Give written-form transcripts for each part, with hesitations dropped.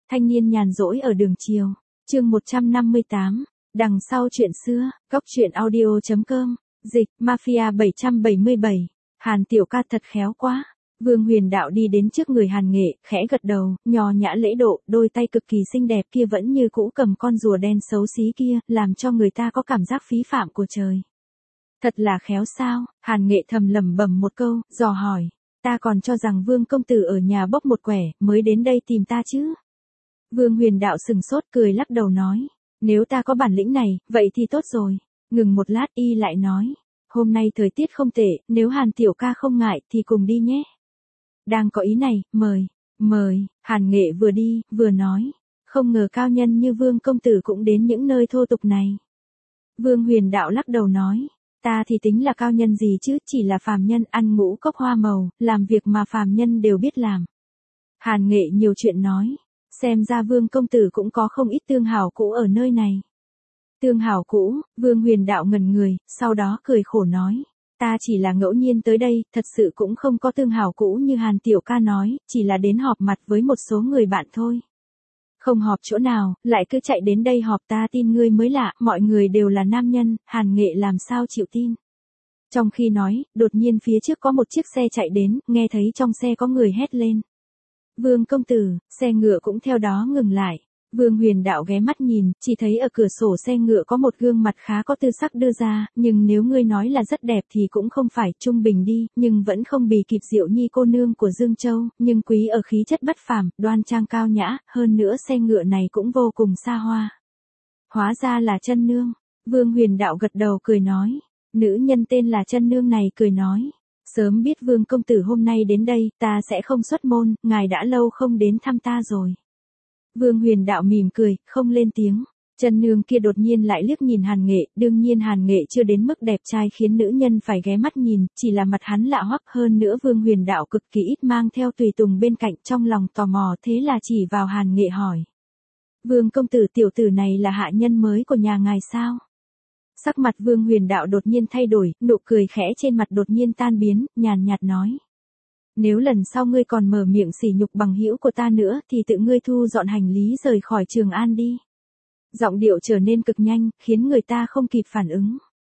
Thanh niên nhàn rỗi ở đường chiều. Chương 158. Đằng sau chuyện xưa. Góc truyện audio.com. Dịch. Mafia 777. Hàn tiểu ca thật khéo quá. Vương Huyền Đạo đi đến trước người Hàn Nghệ, khẽ gật đầu, nho nhã lễ độ, đôi tay cực kỳ xinh đẹp kia vẫn như cũ cầm con rùa đen xấu xí kia, làm cho người ta có cảm giác phí phạm của trời. Thật là khéo sao? Hàn Nghệ thầm lẩm bẩm một câu, dò hỏi. Ta còn cho rằng Vương công tử ở nhà bốc một quẻ, mới đến đây tìm ta chứ. Vương Huyền Đạo sừng sốt cười lắc đầu nói. Nếu ta có bản lĩnh này, vậy thì tốt rồi. Ngừng một lát y lại nói. Hôm nay thời tiết không tệ, nếu Hàn tiểu ca không ngại thì cùng đi nhé. Đang có ý này, mời, Hàn Nghệ vừa đi, vừa nói. Không ngờ cao nhân như Vương công tử cũng đến những nơi thô tục này. Vương Huyền Đạo lắc đầu nói. Ta thì tính là cao nhân gì chứ, chỉ là phàm nhân ăn ngũ cốc hoa màu, làm việc mà phàm nhân đều biết làm. Hàn Nghệ nhiều chuyện nói. Xem ra Vương công tử cũng có không ít tương hảo cũ ở nơi này. Tương hảo cũ, Vương Huyền Đạo ngẩn người, sau đó cười khổ nói. Ta chỉ là ngẫu nhiên tới đây, thật sự cũng không có tương hảo cũ như Hàn tiểu ca nói, chỉ là đến họp mặt với một số người bạn thôi. Không họp chỗ nào, lại cứ chạy đến đây họp, ta tin ngươi mới lạ, mọi người đều là nam nhân, Hàn Nghệ làm sao chịu tin. Trong khi nói, đột nhiên phía trước có một chiếc xe chạy đến, nghe thấy trong xe có người hét lên. Vương công tử, xe ngựa cũng theo đó ngừng lại. Vương Huyền Đạo ghé mắt nhìn, chỉ thấy ở cửa sổ xe ngựa có một gương mặt khá có tư sắc đưa ra, nhưng nếu ngươi nói là rất đẹp thì cũng không phải, trung bình đi, nhưng vẫn không bì kịp Diệu Nhi cô nương của Dương Châu, nhưng quý ở khí chất bất phàm, đoan trang cao nhã, hơn nữa xe ngựa này cũng vô cùng xa hoa. Hóa ra là Chân Nương. Vương Huyền Đạo gật đầu cười nói. Nữ nhân tên là Chân Nương này cười nói. Sớm biết Vương công tử hôm nay đến đây, ta sẽ không xuất môn, ngài đã lâu không đến thăm ta rồi. Vương Huyền Đạo mỉm cười, không lên tiếng. Chân Nương kia đột nhiên lại liếc nhìn Hàn Nghệ, đương nhiên Hàn Nghệ chưa đến mức đẹp trai khiến nữ nhân phải ghé mắt nhìn, chỉ là mặt hắn lạ hoắc, hơn nữa Vương Huyền Đạo cực kỳ ít mang theo tùy tùng bên cạnh, trong lòng tò mò, thế là chỉ vào Hàn Nghệ hỏi. Vương công tử, tiểu tử này là hạ nhân mới của nhà ngài sao? Sắc mặt Vương Huyền Đạo đột nhiên thay đổi, nụ cười khẽ trên mặt đột nhiên tan biến, nhàn nhạt nói. Nếu lần sau ngươi còn mở miệng sỉ nhục bằng hữu của ta nữa thì tự ngươi thu dọn hành lý rời khỏi Trường An đi. Giọng điệu trở nên cực nhanh, khiến người ta không kịp phản ứng.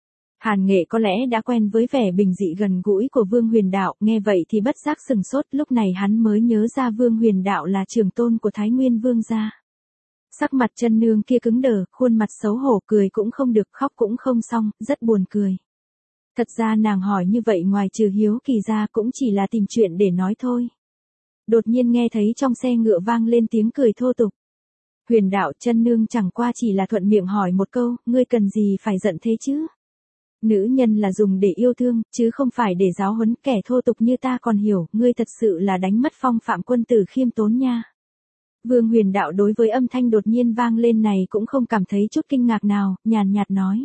Hàn Nghệ có lẽ đã quen với vẻ bình dị gần gũi của Vương Huyền Đạo, nghe vậy thì bất giác sừng sốt, lúc này hắn mới nhớ ra Vương Huyền Đạo là trưởng tôn của Thái Nguyên Vương gia. Sắc mặt Chân Nương kia cứng đờ, khuôn mặt xấu hổ, cười cũng không được, khóc cũng không xong, rất buồn cười. Thật ra nàng hỏi như vậy ngoài trừ hiếu kỳ ra cũng chỉ là tìm chuyện để nói thôi. Đột nhiên nghe thấy trong xe ngựa vang lên tiếng cười thô tục. Huyền Đạo, Chân Nương chẳng qua chỉ là thuận miệng hỏi một câu, ngươi cần gì phải giận thế chứ? Nữ nhân là dùng để yêu thương, chứ không phải để giáo huấn, kẻ thô tục như ta còn hiểu, ngươi thật sự là đánh mất phong phạm quân tử khiêm tốn nha. Vương Huyền Đạo đối với âm thanh đột nhiên vang lên này cũng không cảm thấy chút kinh ngạc nào, nhàn nhạt nói.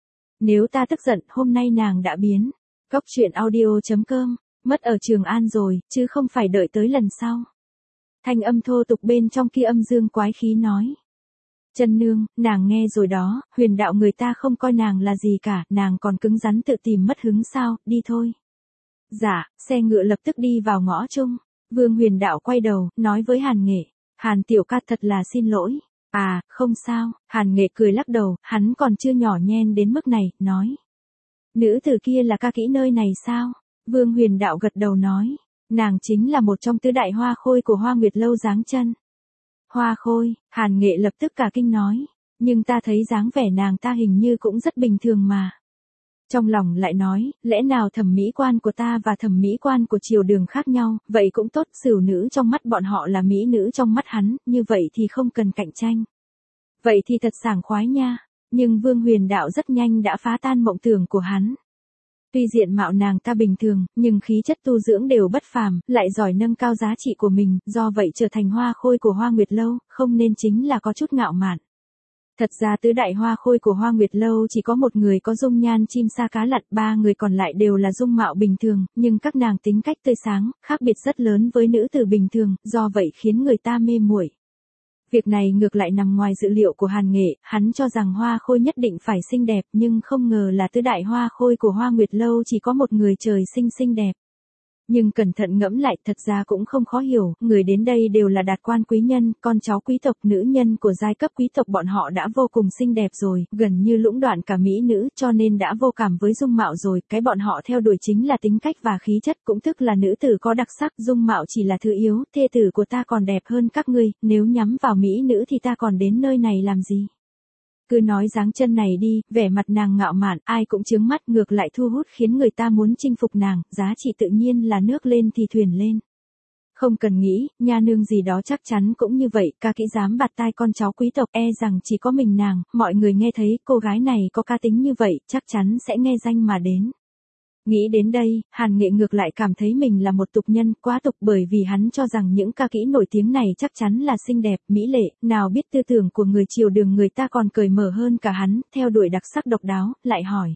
Nếu ta tức giận, hôm nay nàng đã biến. Góc truyện audio.com, mất ở Trường An rồi, chứ không phải đợi tới lần sau. Thanh âm thô tục bên trong kia âm dương quái khí nói. Chân Nương, nàng nghe rồi đó, Huyền Đạo người ta không coi nàng là gì cả, nàng còn cứng rắn tự tìm mất hứng sao, đi thôi. Dạ, xe ngựa lập tức đi vào ngõ chung. Vương Huyền Đạo quay đầu, nói với Hàn Nghệ. Hàn tiểu ca thật là xin lỗi. À, không sao, Hàn Nghệ cười lắc đầu, hắn còn chưa nhỏ nhen đến mức này, nói. Nữ tử kia là ca kỹ nơi này sao? Vương Huyền Đạo gật đầu nói. Nàng chính là một trong tứ đại hoa khôi của Hoa Nguyệt Lâu giáng chân. Hoa khôi, Hàn Nghệ lập tức cả kinh nói. Nhưng ta thấy dáng vẻ nàng ta hình như cũng rất bình thường mà. Trong lòng lại nói, lẽ nào thẩm mỹ quan của ta và thẩm mỹ quan của triều đường khác nhau, vậy cũng tốt, sửu nữ trong mắt bọn họ là mỹ nữ trong mắt hắn, như vậy thì không cần cạnh tranh. Vậy thì thật sảng khoái nha, nhưng Vương Huyền Đạo rất nhanh đã phá tan mộng tưởng của hắn. Tuy diện mạo nàng ta bình thường, nhưng khí chất tu dưỡng đều bất phàm, lại giỏi nâng cao giá trị của mình, do vậy trở thành hoa khôi của Hoa Nguyệt Lâu, không nên chính là có chút ngạo mạn. Thật ra tứ đại hoa khôi của Hoa Nguyệt Lâu chỉ có một người có dung nhan chim sa cá lặn, ba người còn lại đều là dung mạo bình thường, nhưng các nàng tính cách tươi sáng, khác biệt rất lớn với nữ tử bình thường, do vậy khiến người ta mê muội. Việc này ngược lại nằm ngoài dự liệu của Hàn Nghệ, hắn cho rằng hoa khôi nhất định phải xinh đẹp, nhưng không ngờ là tứ đại hoa khôi của Hoa Nguyệt Lâu chỉ có một người trời sinh xinh đẹp. Nhưng cẩn thận ngẫm lại thật ra cũng không khó hiểu, người đến đây đều là đạt quan quý nhân, con cháu quý tộc, nữ nhân của giai cấp quý tộc bọn họ đã vô cùng xinh đẹp rồi, gần như lũng đoạn cả mỹ nữ cho nên đã vô cảm với dung mạo rồi, cái bọn họ theo đuổi chính là tính cách và khí chất, cũng tức là nữ tử có đặc sắc, dung mạo chỉ là thứ yếu, thê tử của ta còn đẹp hơn các ngươi, nếu nhắm vào mỹ nữ thì ta còn đến nơi này làm gì? Cứ nói dáng chân này đi, vẻ mặt nàng ngạo mạn, ai cũng chướng mắt ngược lại thu hút khiến người ta muốn chinh phục nàng, giá trị tự nhiên là nước lên thì thuyền lên. Không cần nghĩ, nha nương gì đó chắc chắn cũng như vậy, ca kỹ dám bạt tai con cháu quý tộc e rằng chỉ có mình nàng, mọi người nghe thấy cô gái này có cá tính như vậy, chắc chắn sẽ nghe danh mà đến. Nghĩ đến đây, Hàn Nghệ ngược lại cảm thấy mình là một tục nhân, quá tục bởi vì hắn cho rằng những ca kỹ nổi tiếng này chắc chắn là xinh đẹp, mỹ lệ, nào biết tư tưởng của người triều đường người ta còn cởi mở hơn cả hắn, theo đuổi đặc sắc độc đáo, lại hỏi.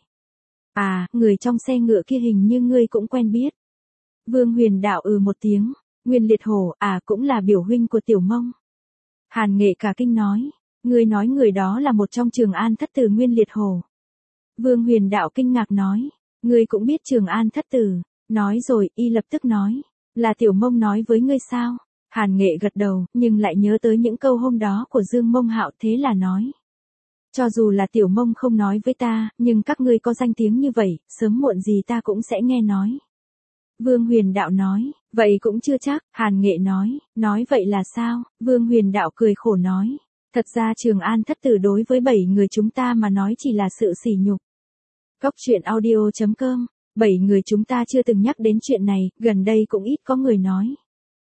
À, người trong xe ngựa kia hình như ngươi cũng quen biết. Vương Huyền Đạo một tiếng, Nguyên Liệt Hổ, cũng là biểu huynh của Tiểu Mông. Hàn Nghệ cả kinh nói, ngươi nói người đó là một trong Trường An thất tử Nguyên Liệt Hổ. Vương Huyền Đạo kinh ngạc nói. Ngươi cũng biết Trường An thất tử, nói rồi, y lập tức nói, là Tiểu Mông nói với ngươi sao? Hàn Nghệ gật đầu, nhưng lại nhớ tới những câu hôm đó của Dương Mông Hạo thế là nói. Cho dù là Tiểu Mông không nói với ta, nhưng các ngươi có danh tiếng như vậy, sớm muộn gì ta cũng sẽ nghe nói. Vương Huyền Đạo nói, vậy cũng chưa chắc, Hàn Nghệ nói vậy là sao? Vương Huyền Đạo cười khổ nói, thật ra Trường An thất tử đối với 7 người chúng ta mà nói chỉ là sự sỉ nhục. Cốc truyện audio.com, 7 người chúng ta chưa từng nhắc đến chuyện này, gần đây cũng ít có người nói.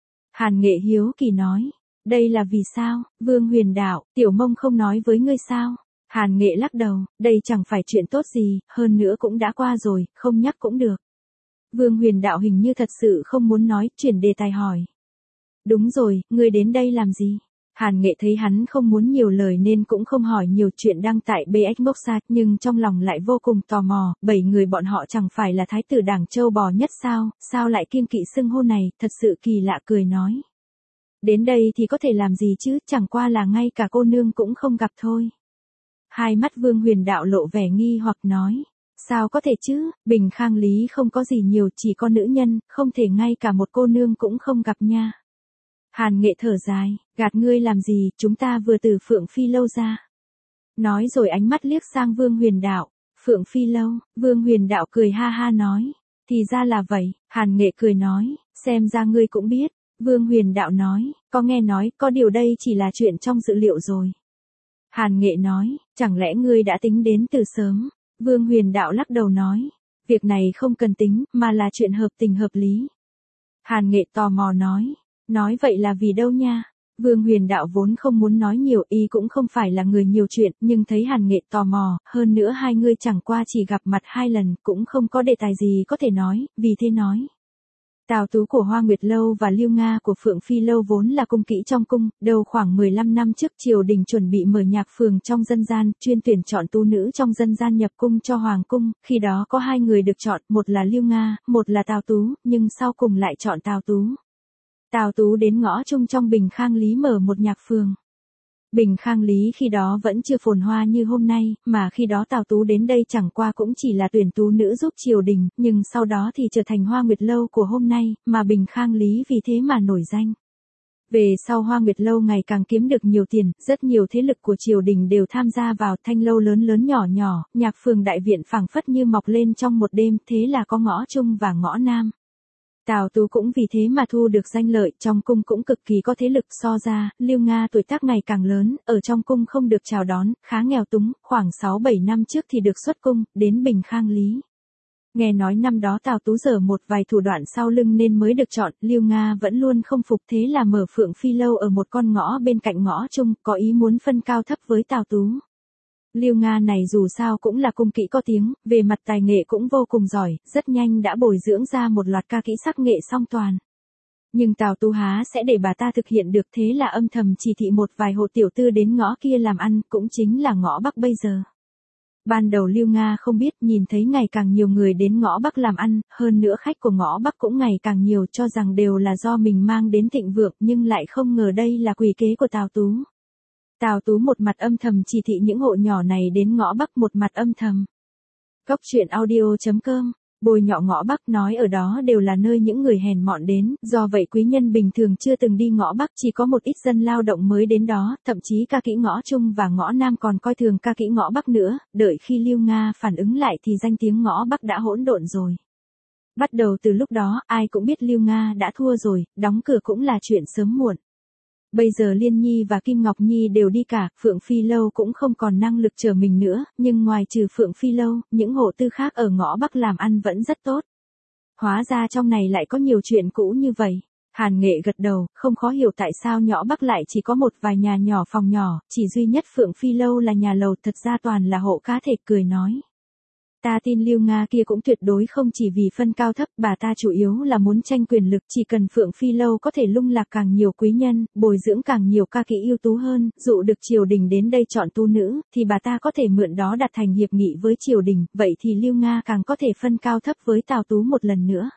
Hàn Nghệ hiếu kỳ nói, đây là vì sao? Vương Huyền Đạo, Tiểu Mông không nói với ngươi sao? Hàn Nghệ lắc đầu, đây chẳng phải chuyện tốt gì, hơn nữa cũng đã qua rồi, không nhắc cũng được. Vương Huyền Đạo hình như thật sự không muốn nói, chuyển đề tài hỏi. Đúng rồi, ngươi đến đây làm gì? Hàn Nghệ thấy hắn không muốn nhiều lời nên cũng không hỏi nhiều chuyện đăng tại BX Moxa, nhưng trong lòng lại vô cùng tò mò, 7 người bọn họ chẳng phải là thái tử đảng châu bò nhất sao lại kiêng kỵ xưng hô này, thật sự kỳ lạ cười nói. Đến đây thì có thể làm gì chứ, chẳng qua là ngay cả cô nương cũng không gặp thôi. Hai mắt Vương Huyền Đạo lộ vẻ nghi hoặc nói, sao có thể chứ, Bình Khang Lý không có gì nhiều, chỉ có nữ nhân, không thể ngay cả một cô nương cũng không gặp nha. Hàn Nghệ thở dài, gạt ngươi làm gì, chúng ta vừa từ Phượng Phi lâu ra. Nói rồi ánh mắt liếc sang Vương Huyền Đạo, Phượng Phi lâu, Vương Huyền Đạo cười ha ha nói, thì ra là vậy, Hàn Nghệ cười nói, xem ra ngươi cũng biết, Vương Huyền Đạo nói, có nghe nói, có điều đây chỉ là chuyện trong dự liệu rồi. Hàn Nghệ nói, chẳng lẽ ngươi đã tính đến từ sớm, Vương Huyền Đạo lắc đầu nói, việc này không cần tính, mà là chuyện hợp tình hợp lý. Hàn Nghệ tò mò nói vậy là vì đâu nha? Vương Huyền Đạo vốn không muốn nói nhiều, y cũng không phải là người nhiều chuyện, nhưng thấy Hàn Nghệ tò mò, hơn nữa hai người chẳng qua chỉ gặp mặt 2 lần, cũng không có đề tài gì có thể nói, vì thế nói. Tào Tú của Hoa Nguyệt Lâu và Liêu Nga của Phượng Phi Lâu vốn là cung kỹ trong cung, đầu khoảng 15 năm trước triều đình chuẩn bị mở nhạc phường trong dân gian, chuyên tuyển chọn tú nữ trong dân gian nhập cung cho Hoàng cung, khi đó có 2 người được chọn, một là Liêu Nga, một là Tào Tú, nhưng sau cùng lại chọn Tào Tú. Tào Tú đến ngõ chung trong Bình Khang Lý mở một nhạc phường. Bình Khang Lý khi đó vẫn chưa phồn hoa như hôm nay, mà khi đó Tào Tú đến đây chẳng qua cũng chỉ là tuyển tú nữ giúp triều đình, nhưng sau đó thì trở thành Hoa Nguyệt Lâu của hôm nay, mà Bình Khang Lý vì thế mà nổi danh. Về sau Hoa Nguyệt Lâu ngày càng kiếm được nhiều tiền, rất nhiều thế lực của triều đình đều tham gia vào, thanh lâu lớn lớn nhỏ nhỏ, nhạc phường đại viện phảng phất như mọc lên trong một đêm, thế là có ngõ Trung và ngõ Nam. Tào Tú cũng vì thế mà thu được danh lợi, trong cung cũng cực kỳ có thế lực, so ra, Liêu Nga tuổi tác ngày càng lớn, ở trong cung không được chào đón, khá nghèo túng, khoảng 6-7 năm trước thì được xuất cung, đến Bình Khang Lý. Nghe nói năm đó Tào Tú dở một vài thủ đoạn sau lưng nên mới được chọn, Liêu Nga vẫn luôn không phục thế là mở Phượng Phi Lâu ở một con ngõ bên cạnh ngõ Trung, có ý muốn phân cao thấp với Tào Tú. Liêu Nga này dù sao cũng là cung kỹ có tiếng, về mặt tài nghệ cũng vô cùng giỏi, rất nhanh đã bồi dưỡng ra một loạt ca kỹ sắc nghệ song toàn. Nhưng Tào Tú há sẽ để bà ta thực hiện được, thế là âm thầm chỉ thị một vài hộ tiểu tư đến ngõ kia làm ăn, cũng chính là ngõ Bắc bây giờ. Ban đầu Liêu Nga không biết, nhìn thấy ngày càng nhiều người đến ngõ Bắc làm ăn, hơn nữa khách của ngõ Bắc cũng ngày càng nhiều, cho rằng đều là do mình mang đến thịnh vượng, nhưng lại không ngờ đây là quỷ kế của Tào Tú. Tào Tú một mặt âm thầm chỉ thị những hộ nhỏ này đến ngõ Bắc, một mặt âm thầm. Cốc truyện audio.com Bôi nhọ ngõ Bắc, nói ở đó đều là nơi những người hèn mọn đến, do vậy quý nhân bình thường chưa từng đi ngõ Bắc, chỉ có một ít dân lao động mới đến đó, thậm chí ca kỹ ngõ Trung và ngõ Nam còn coi thường ca kỹ ngõ Bắc nữa, đợi khi Liêu Nga phản ứng lại thì danh tiếng ngõ Bắc đã hỗn độn rồi. Bắt đầu từ lúc đó, ai cũng biết Liêu Nga đã thua rồi, đóng cửa cũng là chuyện sớm muộn. Bây giờ Liên Nhi và Kim Ngọc Nhi đều đi cả, Phượng Phi Lâu cũng không còn năng lực chở mình nữa, nhưng ngoài trừ Phượng Phi Lâu, những hộ tư khác ở ngõ Bắc làm ăn vẫn rất tốt. Hóa ra trong này lại có nhiều chuyện cũ như vậy. Hàn Nghệ gật đầu, không khó hiểu tại sao ngõ Bắc lại chỉ có một vài nhà nhỏ phòng nhỏ, chỉ duy nhất Phượng Phi Lâu là nhà lầu, thật ra toàn là hộ cá thể, cười nói. Ta tin Liêu Nga kia cũng tuyệt đối không chỉ vì phân cao thấp, bà ta chủ yếu là muốn tranh quyền lực, chỉ cần Phượng Phi Lâu có thể lung lạc càng nhiều quý nhân, bồi dưỡng càng nhiều ca kỹ ưu tú hơn, dụ được triều đình đến đây chọn tu nữ, thì bà ta có thể mượn đó đặt thành hiệp nghị với triều đình, vậy thì Liêu Nga càng có thể phân cao thấp với Tào Tú một lần nữa.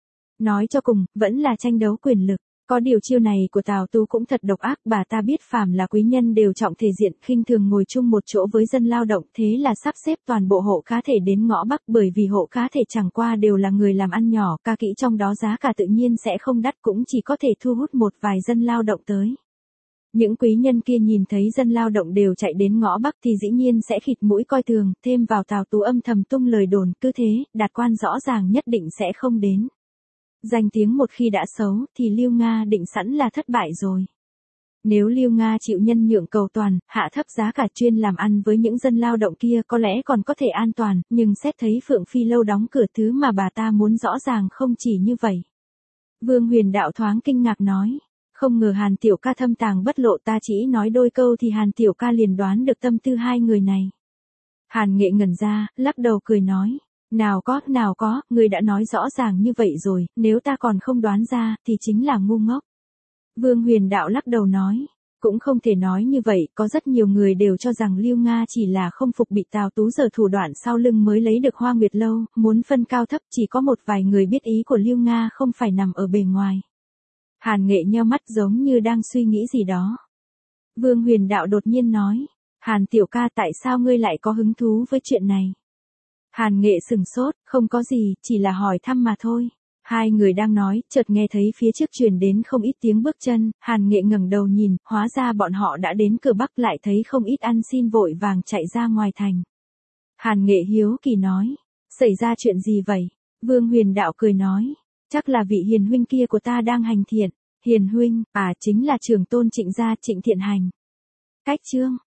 Nói cho cùng, vẫn là tranh đấu quyền lực. Có điều chiêu này của Tào Tú cũng thật độc ác, bà ta biết phàm là quý nhân đều trọng thể diện, khinh thường ngồi chung một chỗ với dân lao động, thế là sắp xếp toàn bộ hộ cá thể đến ngõ Bắc, bởi vì hộ cá thể chẳng qua đều là người làm ăn nhỏ, ca kỹ trong đó giá cả tự nhiên sẽ không đắt, cũng chỉ có thể thu hút một vài dân lao động tới. Những quý nhân kia nhìn thấy dân lao động đều chạy đến ngõ Bắc thì dĩ nhiên sẽ khịt mũi coi thường, thêm vào Tào Tú âm thầm tung lời đồn, cứ thế, đạt quan rõ ràng nhất định sẽ không đến. Danh tiếng một khi đã xấu, thì Liêu Nga định sẵn là thất bại rồi. Nếu Liêu Nga chịu nhân nhượng cầu toàn, hạ thấp giá cả chuyên làm ăn với những dân lao động kia có lẽ còn có thể an toàn, nhưng xét thấy Phượng Phi Lâu đóng cửa, thứ mà bà ta muốn rõ ràng không chỉ như vậy. Vương Huyền Đạo thoáng kinh ngạc nói, không ngờ Hàn tiểu ca thâm tàng bất lộ, ta chỉ nói đôi câu thì Hàn tiểu ca liền đoán được tâm tư hai người này. Hàn Nghệ ngẩn ra, lắc đầu cười nói. Nào có, người đã nói rõ ràng như vậy rồi, nếu ta còn không đoán ra, thì chính là ngu ngốc. Vương Huyền Đạo lắc đầu nói, cũng không thể nói như vậy, có rất nhiều người đều cho rằng Liêu Nga chỉ là không phục bị Tào Tú giở thủ đoạn sau lưng mới lấy được Hoa Nguyệt Lâu, muốn phân cao thấp, chỉ có một vài người biết ý của Liêu Nga không phải nằm ở bề ngoài. Hàn Nghệ nheo mắt giống như đang suy nghĩ gì đó. Vương Huyền Đạo đột nhiên nói, Hàn tiểu ca, tại sao ngươi lại có hứng thú với chuyện này? Hàn Nghệ sừng sốt, không có gì, chỉ là hỏi thăm mà thôi. Hai người đang nói, chợt nghe thấy phía trước truyền đến không ít tiếng bước chân, Hàn Nghệ ngẩng đầu nhìn, hóa ra bọn họ đã đến cửa Bắc, lại thấy không ít ăn xin vội vàng chạy ra ngoài thành. Hàn Nghệ hiếu kỳ nói, xảy ra chuyện gì vậy? Vương Huyền Đạo cười nói, chắc là vị hiền huynh kia của ta đang hành thiện. Hiền huynh, chính là trưởng tôn Trịnh gia Trịnh Thiện Hành. Cách chương